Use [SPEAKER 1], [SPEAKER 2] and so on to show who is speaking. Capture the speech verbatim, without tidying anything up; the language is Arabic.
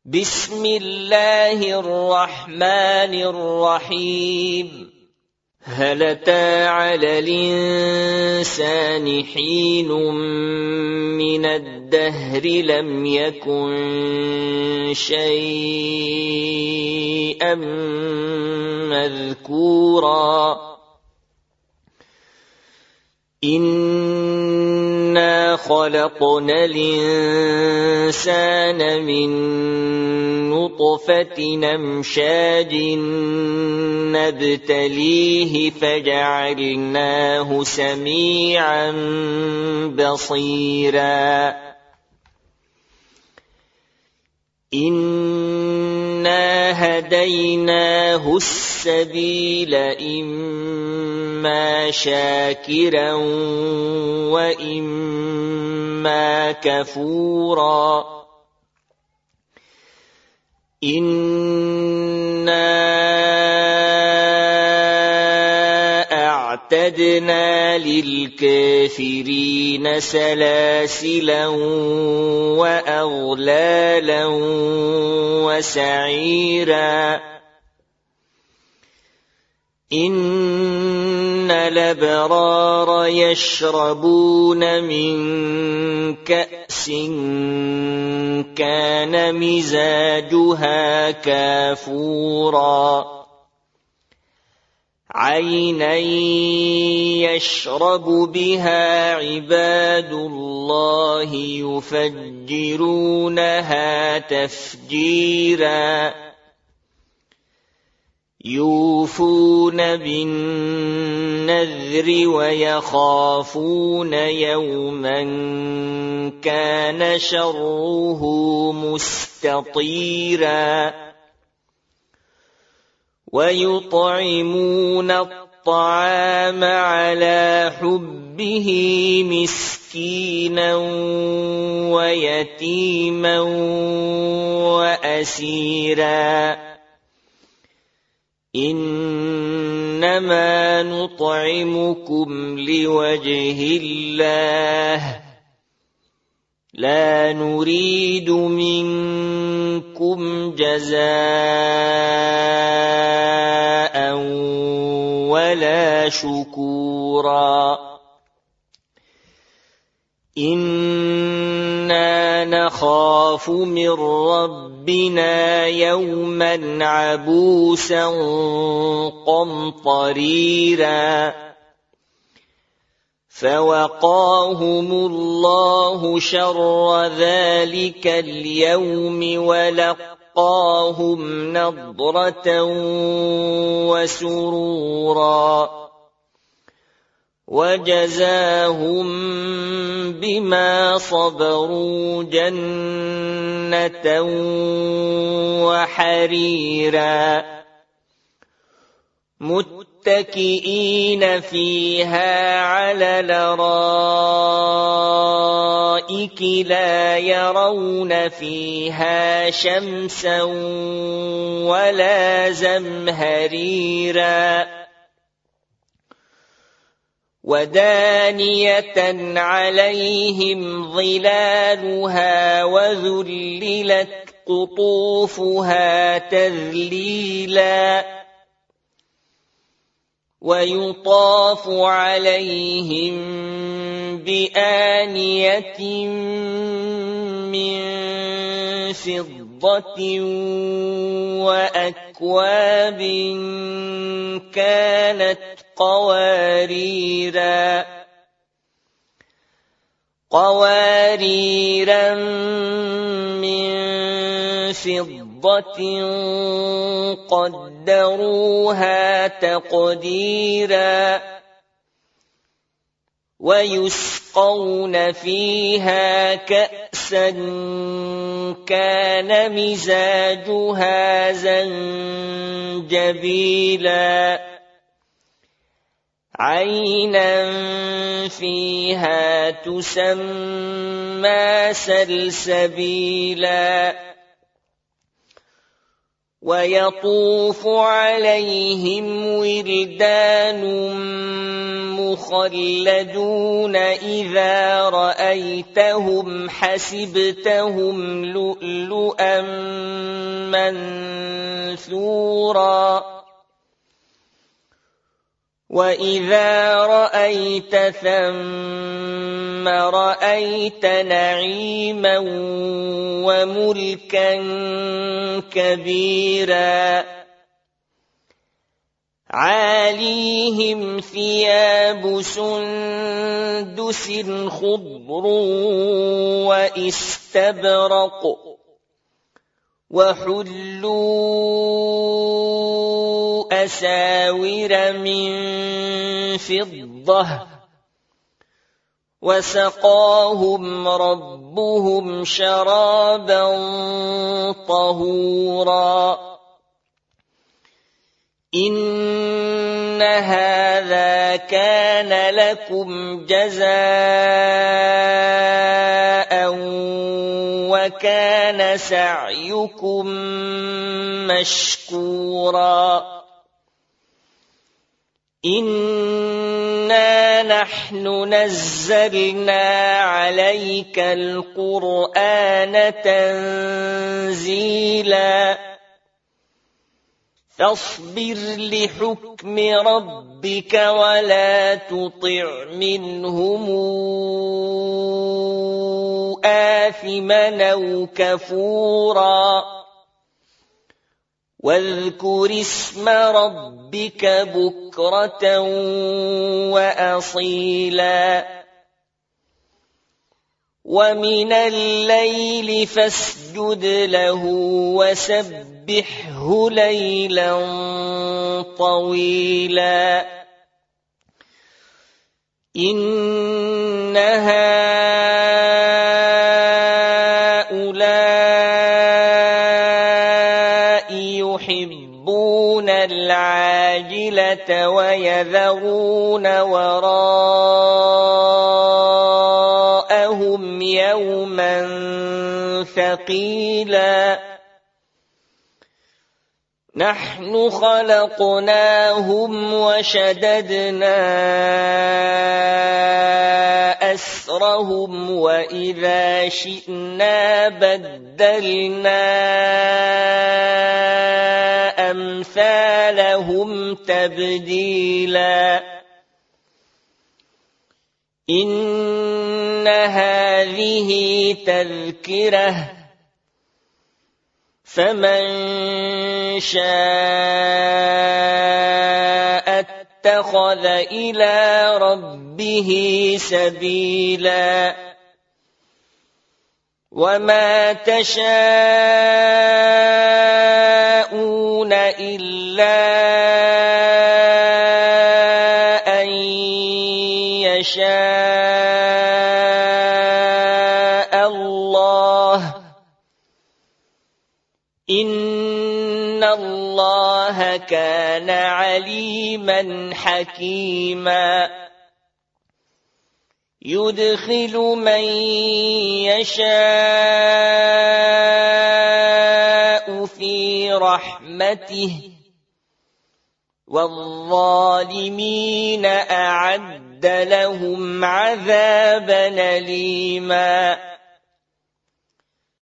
[SPEAKER 1] بسم الله الرحمن الرحيم هل أتى على الإنسان حين من الدهر لم يكن شيئا مذكورا إنا خلقنا الإنسان من نطفة أمشاج نبتليه فجعلناه سميعا بصيرا إنا هديناه السبيل إما شاكرا وإما كفورا إنا أعتدنا للكافرين سلاسلا وأغلالا وسعيرا إن الأبرار يشربون من كأس كان مزاجها كافورا عينا يشرب بها عباد الله يفجرونها تفجيرا يوفون بالنذر ويخافون يوما كان شره مستطيرا ويطعمون الطعام على حبه مسكينا ويتيما وأسيرا إنما نطعمكم لوجه الله لا نريد منكم جزاء ولا شكورا إنا نخاف من ربنا يوما عبوسا قمطريرا فوقاهم الله شر ذلك اليوم ولقاهم نضرة وسرورا وجزاهم بما صبروا جنة وحريرا متكئين فيها على الأرائك لا يرون فيها شمسا ولا زمهريرا ودانية عليهم ظلالها وذللت قطوفها تذليلا ويطاف عليهم بآنية من فضة وأكواب كانت قواريرا قواريرا من فضة قدروها تقديرا ويسقون فيها كأسا كان مزاجها زنجبيلا عينا فيها تسمى سلسبيلا ويطوف عليهم ولدان مخلدون إذا رأيتهم حسبتهم لؤلؤا منثورا وإذا رأيت ثم رأيت نعيما وملكا كبيرا عاليهم ثياب سندس خضر واستبرق وحلوا أساور من فضة وسقاهم ربهم شرابا طهورا إن هذا كان لكم جزاء وكان سعيكم مشكورا إنا نحن نزلنا عليك القرآن تنزيلا فاصبر لحكم ربك ولا تطع منهم آثما أو كفورا واذكر اسم ربك بكرة وأصيلا ومن الليل فاسجد له وسبحه ليلا طويلا إن هؤلاء يحبون العاجلة ويذرون وراءهم يوما ثقيلا نحن خلقناهم وشددنا أسرهم وإذا شئنا بدلنا أمثالهم تبديلا إن هذه تذكرة فمن شاء اتخذ إلى ربه سبيلا وما تشاءون إلا أن يشاء الله إن الله كان عليما حكيما يدخل من يشاء في رحمته والظالمين أعد لهم عذابا أليما